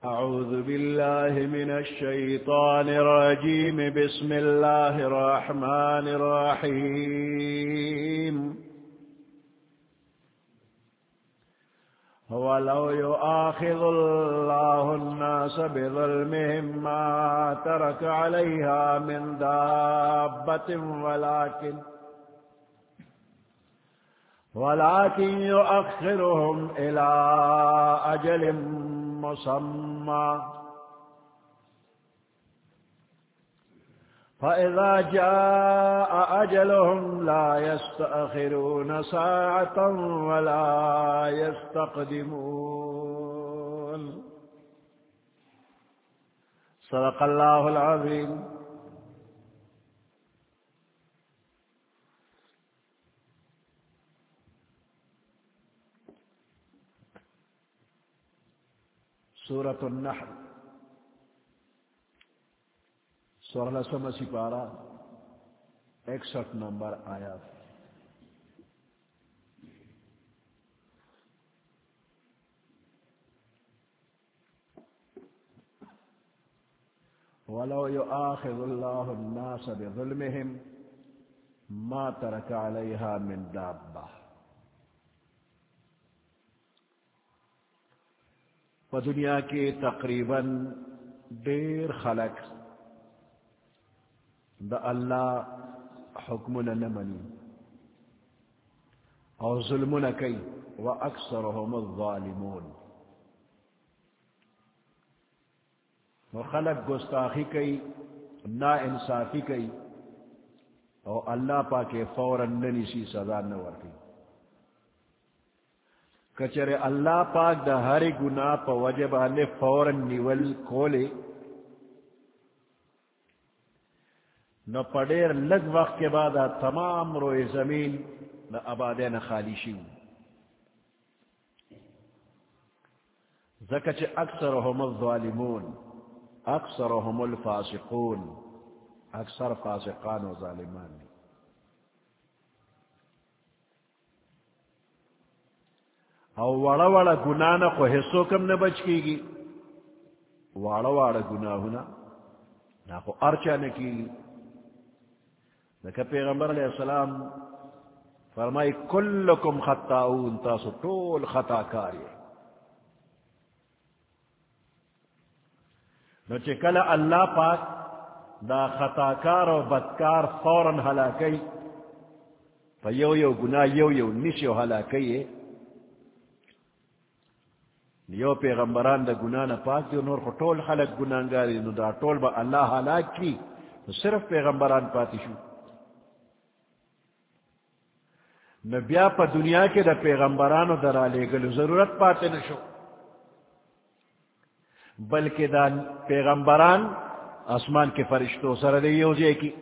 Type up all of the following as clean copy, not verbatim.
أعوذ بالله من الشيطان الرجيم. بسم الله الرحمن الرحيم. ولو يؤاخذ الله الناس بظلمهم ما ترك عليها من دابة ولكن يؤخرهم إلى أجل مسمى فإذا جاء أجلهم لا يستأخرون ساعة ولا يستقدمون. صدق الله العظيم. سورة النحل سورہ سما سپارہ 61 نمبر آیات. ولو يؤاخذ الله الناس بظلمهم ما ترك عليها من دابة. دنیا کے تقریباً دیر خلق دا اللہ حکمنا نمنی اور ظلمنا کئی وأکثرهم الظالمون. خلق گستاخی کئی نا انصافی کئی اور اللہ پاک فوراً ننسی سزا نور کی. کچرے اللہ پاک دا ہر گناہ پا وجبانے فوراً نیول کولے نو پڑیر لگ وقت کے بعد تمام روئے زمین نہ آبادین خالی شیو. زکچ اکثرهم الظالمون اکثرهم الفاسقون اکثر فاسقان و ظالمان. او وڑا وڑا گناہ نہ کو حصوں کم نہ بچ کی گی. وڑا وڑا گناہ ہونا نہ کو ارچا نہ کی گی. لیکن پیغمبر علیہ السلام فرمائی کلکم خطاؤن تاسو طول خطا کاری. نو چکل اللہ پاک دا خطا کار و بدکار فوراً ہلاکی پا یو گناہ یو نشو ہلاکی ہے. یو پیغمبران دا گناہ نا پاک دی نور طول خلق گناہگاری نو دا طول با اللہ ہلاک کی تو صرف پیغمبران پاتی شو. نو بیا پا دنیا کے دا پیغمبرانو در آلے گلو ضرورت پاتے نشو بلکہ دا پیغمبران آسمان کے فرشتوں سر دے یوزے کی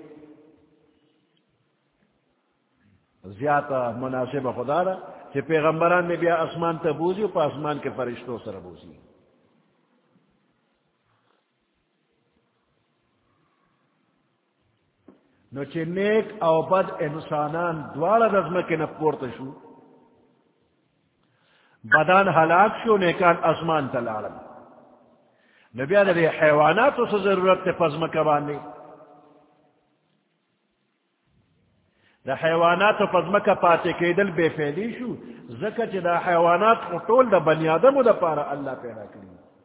زیادہ مناسب خدا را کہ پیغمبران میں بیا آسمان تا بوزی پا آسمان کے فرشتوں سر بوزی. نو چھ نیک او بد انسانان دوارا رزمہ کے نپورت شو بدان ہلاک شو نیکان آسمان تلالم. نبیان دے حیواناتو سے ضرورت تے پزمہ کبانے دا حیوانات و پزمکا پاتے کے دل بے فیدی شو زکا چی دا حیوانات خطول دا بنی آدم دا پارا اللہ پیدا کری.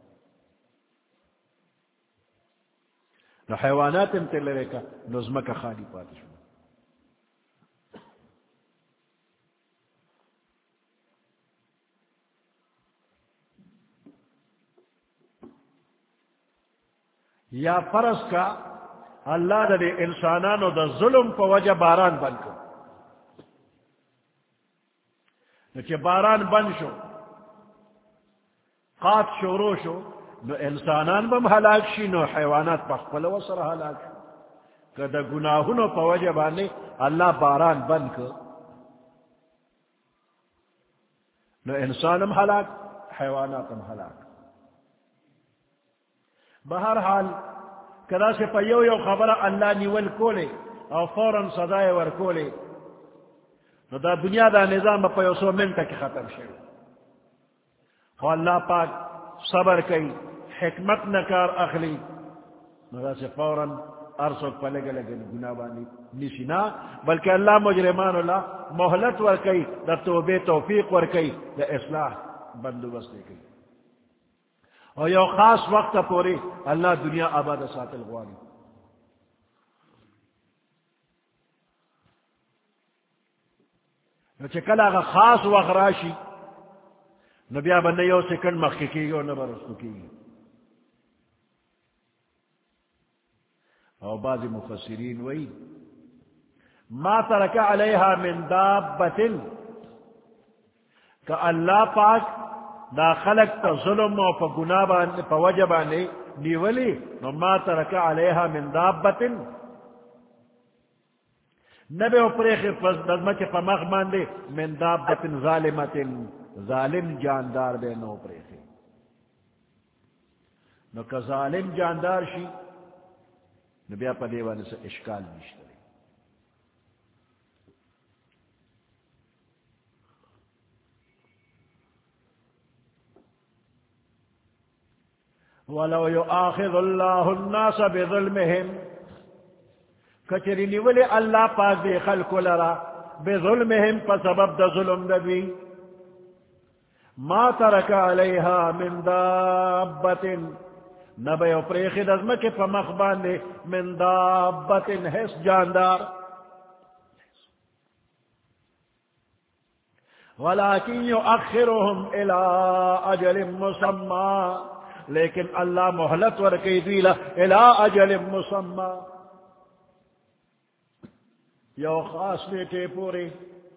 نو حیوانات امتلے رکا نظمکا خالی پاتے شو. یا فرض کا اللہ دا دے انسانانو دا ظلم پا وجہ باران بند کر. نو باران بند شو قات شورو شو نو انسانان بم ہلاک شی نو حیوانات پا خپل وصر ہلاک شو. کہ دا گناہونو پا وجہ بانے اللہ باران بند کر نو انسانم ہلاک حیواناتم ہلاک. بہرحال کدا سے پیو یو خبر اللہ نیول کولے او فوراً سزائے ور کولے نو دا دنیا دا نظام پیو سو منٹ کی ختم شو. خو اللہ پاک صبر کئی حکمت نکار اخلی نہ سے فوراً ارسو پلے گلے گناہ بانی نشنا، بلکہ اللہ مجرمان اللہ محلت ورکی دا توبے توفیق ورکی دا اصلاح بندوبست کی، اور یو خاص وقت پوری اللہ دنیا آباد ساتل غوانی. چکل آگا خاص وقت راشی نبیا بندے یو سکنڈ مخی کی گی اور نبر اس کو کی گی. اور بعض مفسرین وئی ما ترک علیہا من دابت کہ اللہ پاک دا خلق تا ظلم و پا گناہ بانے پا وجبانے نیولی نو ما ترک علیہا من دابت نبی اپریخ نظمت پا مخ باندے من دابت ظالمت ظالم جاندار دے نو اپریخ نو کہ ظالم جاندار شی نبی پا دیوانے سے اشکال نشترے. وَلَوْ يُؤَاخِذُ اللَّهُ النَّاسَ بِظُلْمِهِمْ کچری نیولے اللہ پاک دے خلق لرا بظلمہم پا سبب دا ظلم دوی ما ترک علیہا من دابت نبی اپریخی دزمکی پا مخبان دے من دابت حس جاندار ولیکن یؤخرهم الى اجل مسمى لیکن اللہ محلت ورکی دیلا الى اجل مسمى یو خاص نیٹے پوری.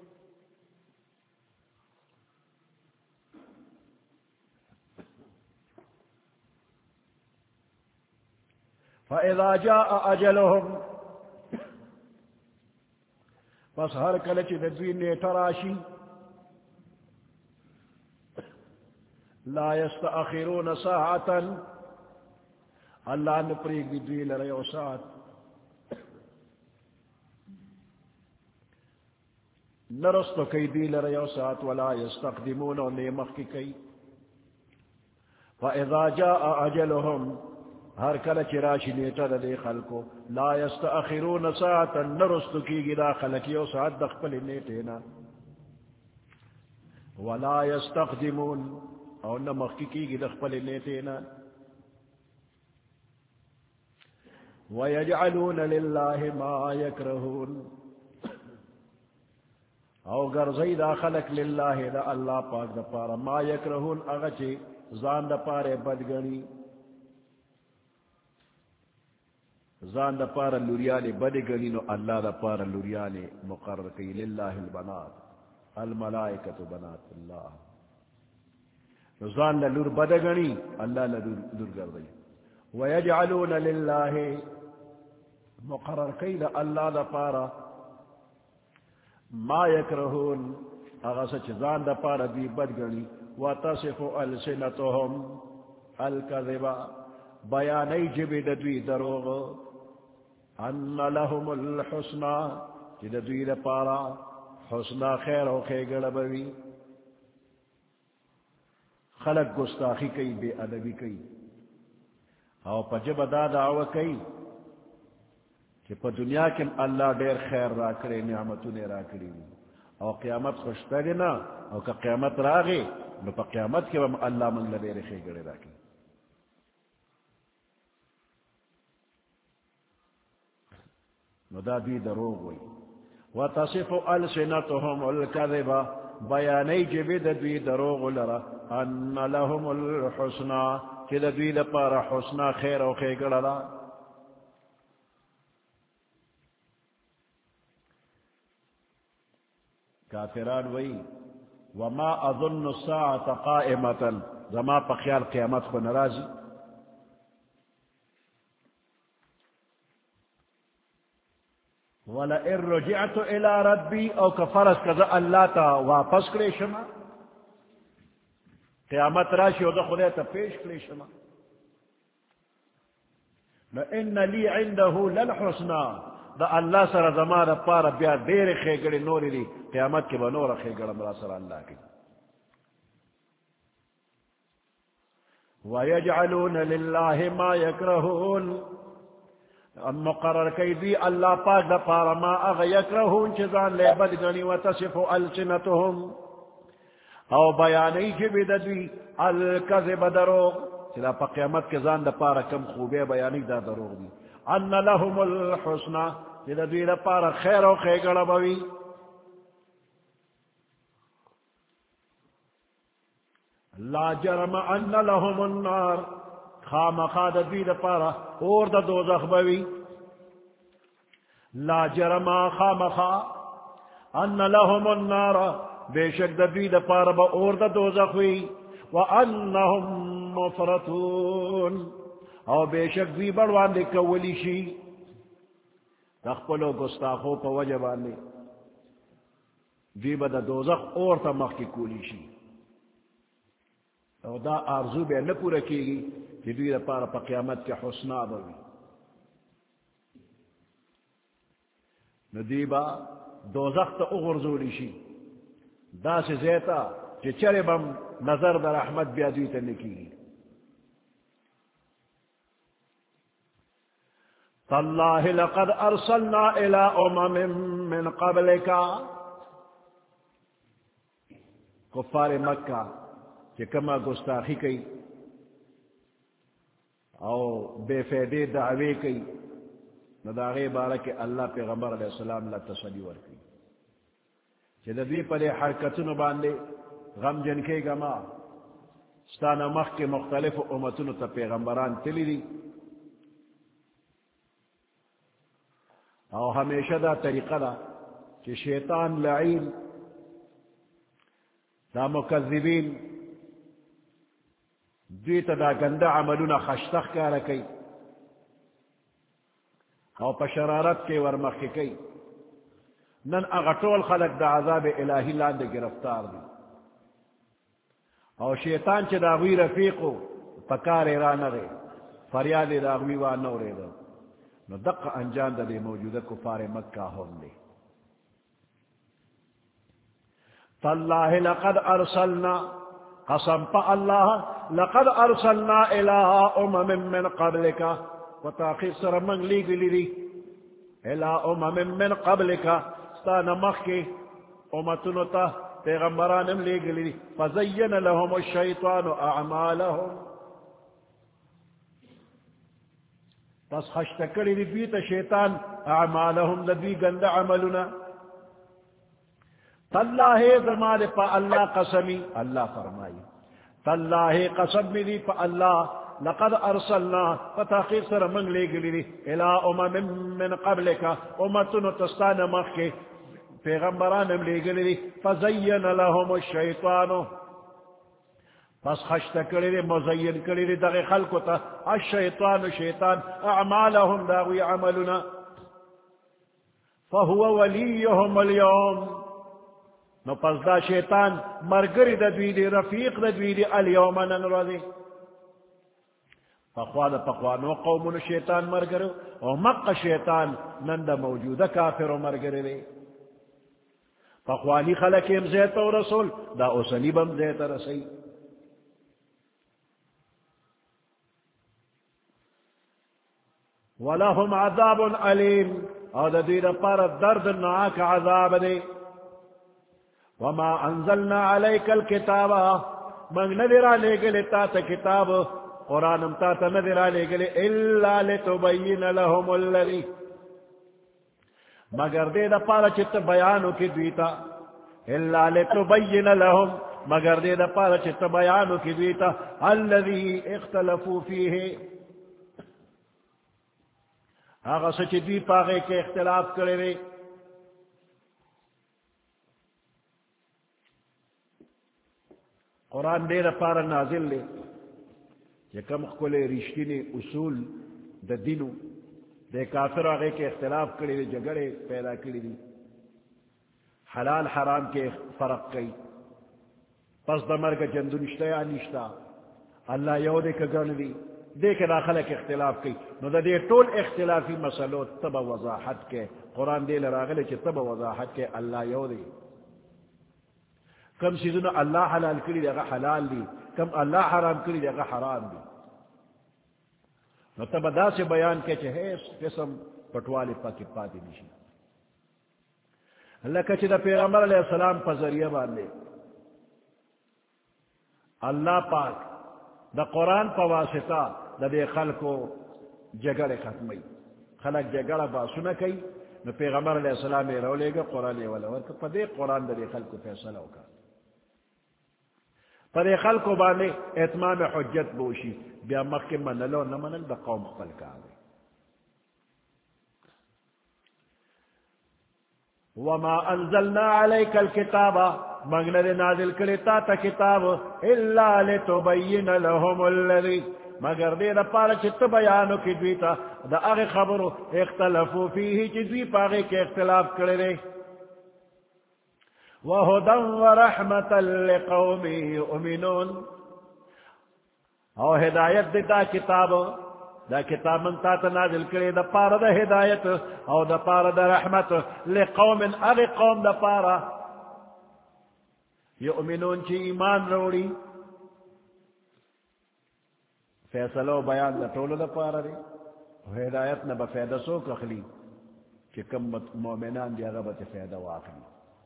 فَإِذَا جَاءَ أَجَلُهُمْ پس ہر کلچ ندوی نیٹا راشی لا يستأخرون ساعتا اللہ نپریگ دوی لرے ساعت نرستو کئی دی لرے ساعت ولا يستقدمون اور نیمخ کی کئی. فَإِذَا جَاءَ أَجَلُهُمْ ہر کلچ راشی نیٹا دے خلقو لا يستأخرون ساعتا نرستو کی گی دا خلقیو ساعت دخپل نیٹینا ولا يستقدمون اور نمخ کی گی دخپل نیٹینا. وَيَجْعَلُونَ لِلَّهِ مَا يَكْرَهُونَ او گرزی دا خلق للہ دا اللہ پاک دا پارا ما یکرہون اغچی زان دا پارے بدگنی زان دا پارا لوریالی بدگنی نو اللہ دا پارا لوریالی مقرر کی للہ البنات الملائکت بنات اللہ زان لور بدگنی اللہ لور گردی. ویجعلون للہ مقرر کی دا اللہ دا پارا ما یکرہون اغسچ زان دا پارا دی بدگنی وتصف السنتهم الكذبا بیانی جبی دوی دروغ ان لهم الحسنى جد دوی دا پارا حسنى خیر و خیگر بوی. خلق گستاخی کئی بے ادبی کئی او پا جب دا دعوی کئی کہ پا دنیا کے اللہ دیر خیر را کرے نعمتوں نے را کری او قیامت خوشتا دینا او کہ قیامت را گئی نو پا قیامت کے وم اللہ من لدیر خیگر را کی. نو دا دی دروغ وی. وتصف السنتهم الكذبا بیانی جبید دوی دروغ لرا ان لهم الحسنى کہ دوی لپارا حسنى خیر و خیگر را. کافران وی وما اظن الساعة قائمتا زما پا خیال قیامت کو نرازی وَلَئِن رُجِعْتُ إِلَىٰ رَبِّي او کفرس کذا اللہ تا واپس کرے شما قیامت راشی او دا خدای تا پیش کرے شما لَإِنَّ لِي عِنْدَهُ لَلْحُسْنَى دا اللہ سر زمان پارا بیا دیر خیگڑی نوری دی قیامت کے بنور خیگڑ مرا سر اللہ کی. وَيَجْعَلُونَ لِلَّهِ مَا يَكْرَهُونَ مقرر کی دی اللہ پاک دا پارا ما اغا یکرہون چیزان لے بدگنی وتصف السنتهم او بیانی جبی دوی الکذب دروغ چلا پا قیامت کے زان دا پارا کم خوبے بیانی دا دروغ دی ان لهم الحسنہ چلا دوی دا پارا خیر و خیگر بوی لا جرم ان لهم النار خام خاد دوی دا پارا اور دا دوزخ بوی لا جرم خام خاد ان لهم النار بے شک دوی دا پارا با اور دا دوزخ وی وانہم مفرطون او بے شک دوی بڑوان دے کولی شی تخپلو گستاخو پا وجبان دے دوی با دا دوزخ اور تا مخ کی کولی شی او دا آرزو بے نپورا کی گی کہ دوی دا پارا پا قیامت کے حسنا باوی ندیبا دوزخ تا اغرزولی شی دا سے زیتا کہ چرے بم نظر در رحمت بیا دوی تا نکی گی تاللہ لقد ارسلنا الى امم من قبلکا کفار مکہ کہ کما گستاخی کئی او بے فیدے دعوے کئی نداغے بارہ کہ اللہ پیغمبر علیہ السلام لا تسلی ورکی کہ دوی پر حرکتن باندے غم جن کے گما ستانا مخ کے مختلف امتن تا پیغمبران تلی دی او ہمیشہ دا طریقہ دا کہ شیطان لعین دا مکذبین دویتا دا گندہ عملونا خشتخ کارا کئی او پا شرارت کے ورمخ کئی نن اغطول خلق دا عذاب الہی لاندے گرفتار دی او شیطان چے داغوی رفیقو پکار ایرانغے فریاد داغوی وانو ریدو نو دق انجام دا دے موجودہ کفار مکہ ہوں دے تاللہ لقد ارسلنا قسم پا اللہ لقد ارسلنا الہ امم من قبلکا وتاخیر سر منگ لی گلی دی الہ امم من قبلکا ستانا مخی امتنتا پیغمبرانم لی گلی دی فزین لهم الشیطان اعمالهم پس خشتکلی دی بیتا شیطان اعمالهم لدی گند عملنا تاللہ زمان پا اللہ قسمی اللہ فرمائی تاللہ قسم دی پا اللہ لقد ارسلنا فتاقیر سر من لے گلی دی الى امم من قبلکا امتن تستان مخی پیغمبرانم لے گلی دی فزین لهم الشیطان پس خشت کلی دی مزین کلی دی دغی خلقو تا الشیطان شیطان اعمالهم داوی عملنا فهو ولیهم اليوم نو پس دا شیطان مرگری دا دویدی رفیق دا دویدی اليوم ننرازی فخواد پخوانو قومون شیطان مرگرو او مقا شیطان نند موجودہ کافر مرگری دی فخوانی خلقیم زیت و رسول دا اوسنی بم زیت رسی وَلَهُمْ عَذَابٌ عَلِيمٌ او دا دید پار درد نعاک عذاب دے وَمَا أَنزَلْنَا عَلَيْكَ الْكِتَابَ منگ ندرا لے گلے تا تا کتاب قرآنم تا تا ندرا لے گلے إِلَّا لِتُبَيِّنَ لَهُمُ الَّذِي مگر دے دا پارا چت بیانو کی دویتا إِلَّا لِتُبَيِّنَ لَهُمْ مگر دے دا پارا چت بیانو کی دویتا الَّذِي اختلفوا فِيهِ آغا سچ دی پاگے کے اختلاف کرے رے قرآن دے پارا نازل لے کہ کم کھلے رشتی نے اصول دا دینو دے کافر آگے کے اختلاف کرے رے جگڑے پیدا کری دی حلال حرام کے فرق کئی پس دمر کا جندو نشتا یا نشتا اللہ یو دے کا گرن دی دیکھ داخلہ کے اختلاف کی نو دا دے طول اختلافی مسئلو تب وضاحت کے قرآن دے لراغلے چی تب وضاحت کے اللہ یو دے کم سیزن اللہ حلال کری دے حلال دی کم اللہ حرام کری دے گا حرام دی نو تب دا سے بیان کے چھے قسم پٹوالی پاکی پاتی نشی اللہ کچھ دا پیغمبر علیہ السلام پا ذریعہ باندے اللہ پاک دا قرآن پا واسطہ دا دے خلقو جگڑ ختمی خلق جگڑ باسونا کئی نو پیغمبر علیہ السلام رو لے گا قرآن والا ورکا پا دے قرآن دا دے خلقو فیصلہ ہوگا پا دے خلقو باندے اتمام حجت بوشی بیا مخی منلو نمنل دا قوم خپل کا آگے وما انزلنا علیک الكتاب مگنر نازل کرتا تا کتاب الا لتبین لهم الذی مگر دے دا پارا چھت بیانو کی دویتا دا اغی خبرو اختلفو فیہی چی دوی پاگے کے اختلاف کرے وَهُدًى وَرَحْمَةً لِقَوْمِ يُؤْمِنُونَ او ہدایت دا کتاب من تا نازل کرے دا پارا دا ہدایت او دا پارا دا رحمت لقوم اغی قوم دا پارا یؤمنون چی ایمان روڑی فیصلو بیان دا طول دا پارا دی ہدایت نبا فیدہ سوک اخلی کہ کم مومنان دی اغبت فیدہ واخلی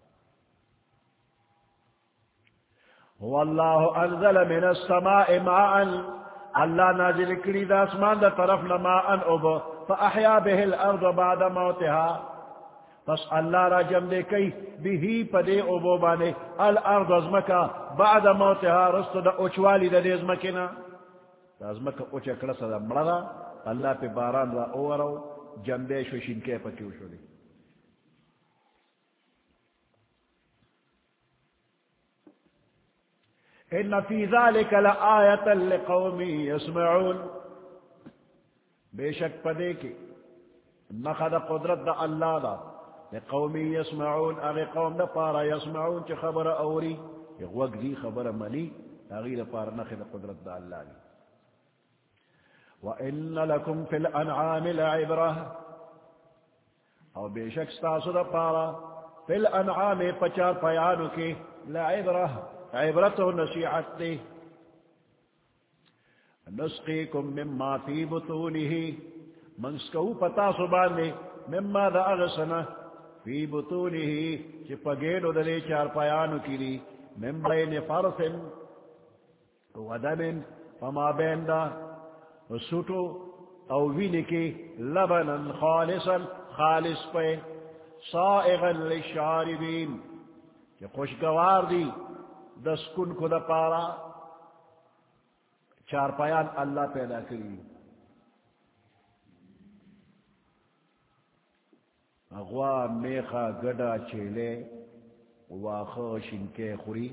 واللہ انزل من السماء ماء اللہ نازل کری دا اسمان دا طرف ماء ابو فاحیا به الارض بعد موتها پس اللہ را جم دے کئی بھی پدے ابو بانے الارض ازمکا بعد موتها رست دا اچوالی دا دے ازمکینا دا ازمکا اچکڑا سا دا مردا اللہ پہ باران را اوورو جم دے شو شنکے پکیو شو دی ان فی ذالک لآیت لقوم یسمعون بے شک پدے کی نخد قدرت دا اللہ دا لقوم یسمعون اغی قوم دا پارا یسمعون چی خبر اوری یغوک دی خبر منی اغی دا پارا نخد قدرت دا اللہ دی وَإِنَّ لَكُمْ فِي الْأَنْعَامِ لَعِبْرَةً او بے شک ستاسو دا پارا فی الانعام پچار پیانو کی لعبرہ عبرت و نصیحت دے نسقیکم مما فی بطونہ منسکو پتا سبانے مما دا اغسنا فی بطونہ چی پگیلو دلے چار پیانو کی لی من بین فرث و دم فما بین دا سوٹو او وینکی لبنا خالصا خالص پہ صائغا للشاربین کہ خوشگوار دی دسکن کو دا پارا چار پایان اللہ پیدا کری اغوا میخا گڑا چیلے واخو شنکے خوری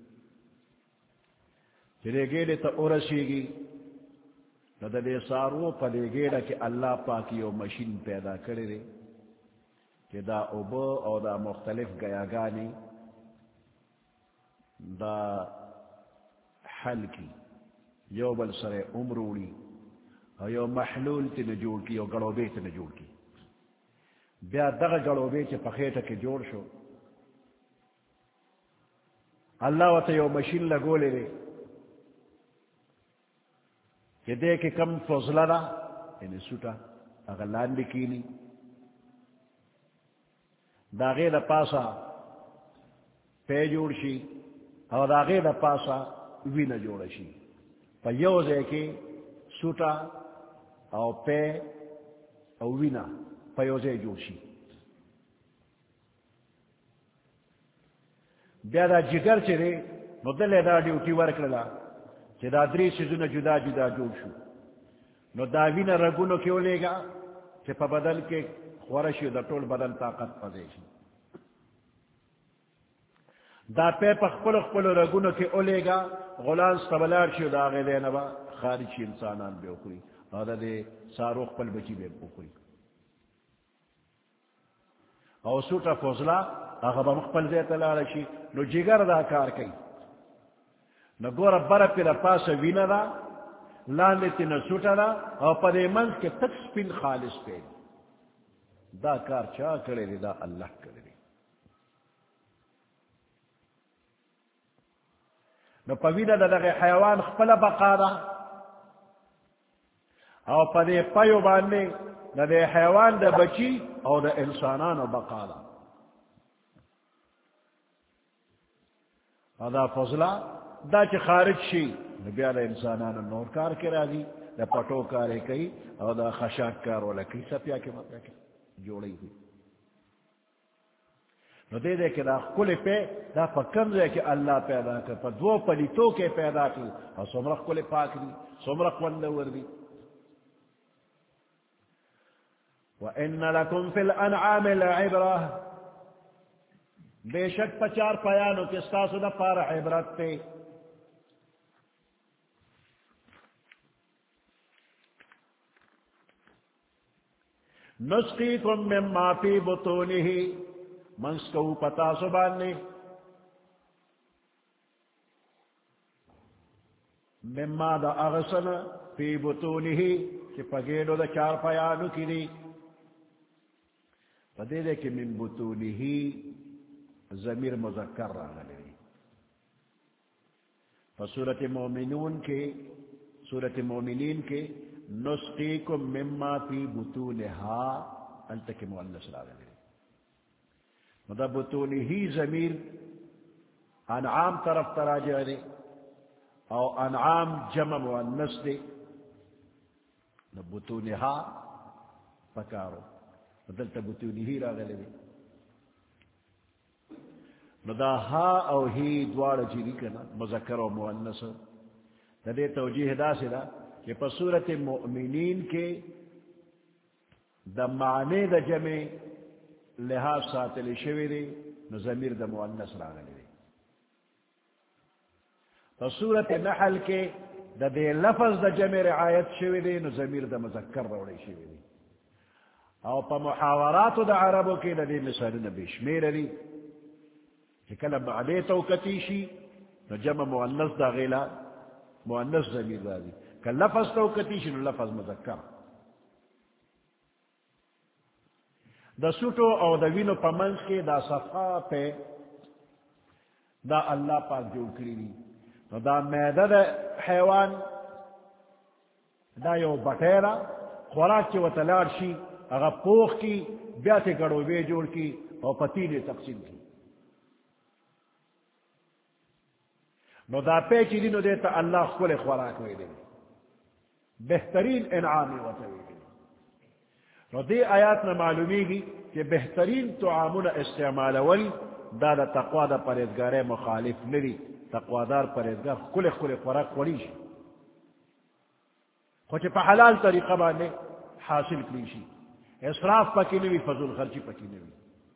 چلے گیلے تا ارسی گی ندا دے سارو پلے گیلے کہ اللہ پاکی و مشین پیدا کرے کہ دا اوبو او دا مختلف گیاگانی دا حل کی یو بل سر عمروڑی یو محلول تی نجوڑ کی یو گڑوبے تی نجوڑ کی بیا دغ گڑوبے چی پخیٹا کی جوڑ شو اللہ و تا یو مشین لگولے دے کہ دے کہ کم فضلہ دا یعنی سوٹا اگر لاندی کینی دا غیر پاسا پے جوڑ شی اور آگے دا پاسا وینا جوڑا شی پا یوزے کے سوٹا او پے او وینا پا یوزے جوڑ شی بیا دا جگر چرے نو دلے دا ڈیوٹی ورکللا چی دا دری سیزونا جدا جدا جوڑ شو نو دا وینا رگونو کیوں لے گا چی پا بدن کے خورشی دا طول بدن طاقت پزے شی دا پے پخپل خپل رگونو کے اولے گا غلان سبلار شو دا آگے دینا با خارجی انسانان بے اکری اور دا دے سارو خپل بچی بے اکری او سوٹا فوزلا آگا با مخپل دیتا لارشی نو جگر دا کار کئی نو گورا برا پی پاس وینا دا لاندتی نو سوٹا دا او پا دے منز کے تک سپین خالص پہ دا کار چاہ کرے دی دا اللہ کرے دی نو پوینا دا دغی حیوان خپل بقا دا او پا دے پیو باندے دا دے حیوان دا بچی او دا انسانان بقا دا او دا فضلہ دا چی خارج شی نبی دا انسانان نور کار کرا دی دا پٹو کارے کئی او دا خشاک کار والا کئی سپیا کے مطلع کے جوڑی ہوئی نو دے دے کہ دا کل پہ دا پا کم دے کہ اللہ پیدا کر پا دو پلیتو کے پیدا کی اور سمرخ کل پاک دی سمرخ وندور دی وَإِنَّ لَكُمْ فِي الْأَنْعَامِ لَعِبْرَةً بے شک پچار پیانو کستاسو دا پار عبرت تے نسقیکم مما فی بطونہ منسکو پتا سباننے مما دا اغسن فی بطونہ کہ پگیڑو دا چار پیانو کی دی پدے دے کہ من بطونہ ضمیر مذکر رہا لے فسورت مومنون کے سورت مومنین کے نسقیکم مما فی بطونہا انتک مؤنث رہا لے مطلب بطونہی ضمیر انعام طرف تراجع دے او انعام جمع مؤنث دے بطونہا پکارو مدلتا بطونہی رہا لے ندا ہا او ہی دوار جیری کنا مذکر و مؤنث دے توجیہ دا سے دا کہ پا صورت مؤمنین کے دا معنی دا جمع لحاظ ساتل شوی دے نو ضمیر دا مؤنث راغلی دے پا صورت نحل کے دا دے لفظ دا جمع رعایت شوی دے نو ضمیر دا مذکر روڑی شوی دے او پا محاورات دا عربو کے دا دے مثالنا بشمیر دی کل معنی توکتیشی نو جمع مؤنث دا غیلا مؤنث ضمیر دا دی کل لفظ توکتیشی نو لفظ مذکر دا سوٹو او دا وینو پا منس کے دا صفحہ پہ دا اللہ پاک جو کری دی نو دا میدہ دا حیوان دا یو بٹیرا خوراک چی وطلار شی اگا پوخ کی بیاتے گڑو بے جوڑ کی او پتیلے تقسیم کی نو دا پیچی دی نو دیتا اللہ خل خوراک وی دی بہترین انعامی وطوی دی نو دی آیات نا معلومی گی کہ بہترین طعامون استعمال ولی دا دا تقوی دا پریدگار مخالف ندی تقوادار پریدگار خل خوراک ولیش خوچ پا حلال طریقہ باندے حاصل کلیشی اسراف پکی نوی فضول خرچی پکی نوی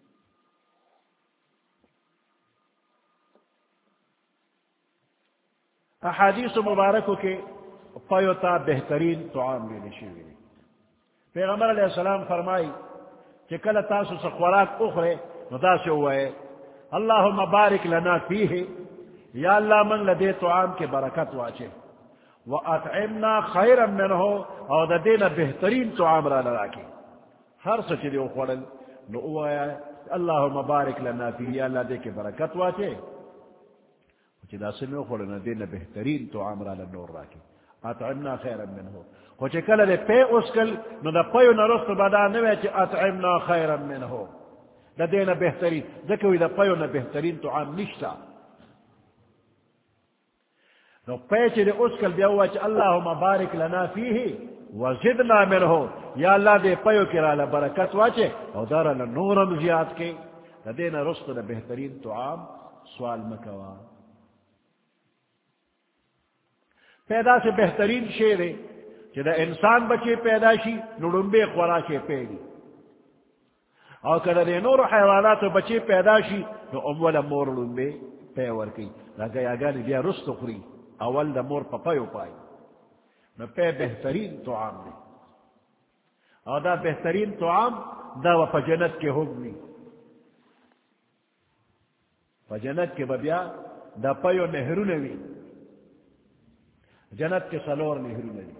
احادیث مبارکوں کے پیوتا بہترین طعام لینے شوی دی پیغمبر علیہ السلام فرمائی کہ کل تاسو سے خوراک اخرے ندا سے ہوئے اللہم بارک لنا فیہ یا اللہ من لدے طعام کے برکت واچے وَأَطْعِمْنَا خَيْرًا مِّنْهُ او دا دینا بہترین طعام را لراکی ہر سچے دے اخوڑل نو اوائے اللہم بارک لنا فیہ یا اللہ دے کے برکت واچے چی دا سمی اخوڑنا دینا بہترین طعام را لنور راکی اطعمنا خیرا منہو خوچے کل دے پے اسکل نو دا پیو نرست بدا نوے چی اطعمنا خیرا منہو دا دینا بہترین دکوی دا پیو نا بہترین طعام نشتا نو پے چی دے اسکل بیاوا چی اللہم بارک لنا فیہی وزدنا منہو یا اللہ دے پیو کرا لبرکت واچے او دارا لنورم زیاد کے دا دینا رست دا بہترین طعام سوال مکوا پیدا سے بہترین شیر ہے کہ دا انسان بچے پیداشی نڑنبے خوراکے پیدی اور کدا دے نور حیوانات بچے پیداشی نو اول مور لنبے پیور کی لگا یا گانی بیا رست خری اول دا مور پپایو پائی نو پے بہترین طعام دے اور دا بہترین طعام دا و پا جنت کے حکمی پا جنت کے ببیا دا پیو نہرو نوی جنت کے سلور نہرو نوی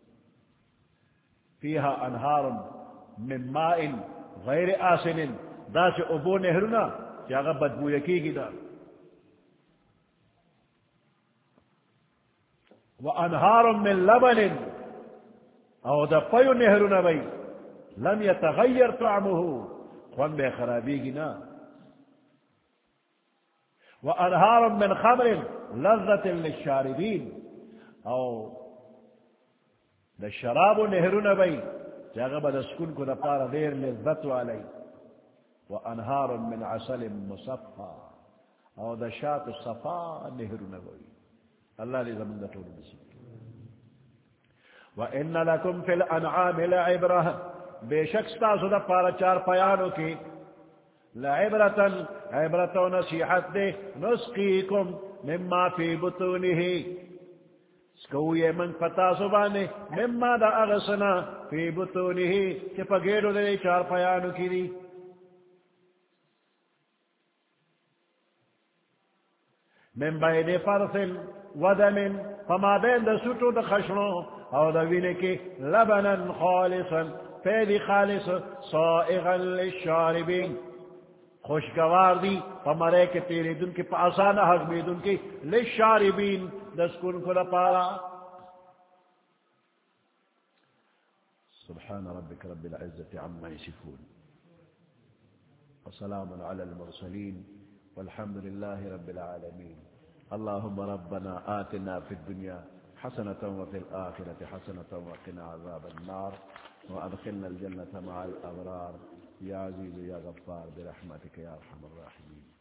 فیہا انہار من مائن غیر آسن دا سے ابو نہرنا کہ اگر بدبو یکی گی دا وانہار من لبن او دا پیو نہرون بی لم يتغیر طعمه خوان بے خرابی گی نا وانہار من خمر لذت للشاربین او دا شراب نہرون بی جاگہ با دسکن کو دا پارا دیر لذت علی وانہار من عسل مصفا او دا شات صفا نہرون بی اللہ لی زمین دا طول نصیب وَإِنَّ لَكُمْ فِي الْأَنْعَامِ لَعِبْرَةً بے شک ستاسو دا پارا چار پیانو کی لَعِبْرَةً عبرت و نصیحت دے نسقیکم مما فی بطونہ سکوئے من پتاسو بانے مما دا اغسنا فی بطونہ کہ پگیڑو دے چار پیانو کی دی من بین فرث ودم فما بین دا سٹو دا خشنو او دا وینے کی لبنا خالصا فیدی خالص صائغا للشاربین خوشگوار دی فمرے کے تیرے دن کی پاسانا حضمی دن کی للشاربین دسکن کو لپارا سبحان ربك رب العزة عما يصفون وسلام على المرسلين والحمد لله رب العالمين اللهم ربنا آتنا في الدنيا حسنة وفي الآخرة حسنة وقنا عذاب النار وأدخلنا الجنة مع الأبرار يا عزيز يا غفار برحمتك يا أرحم الراحمين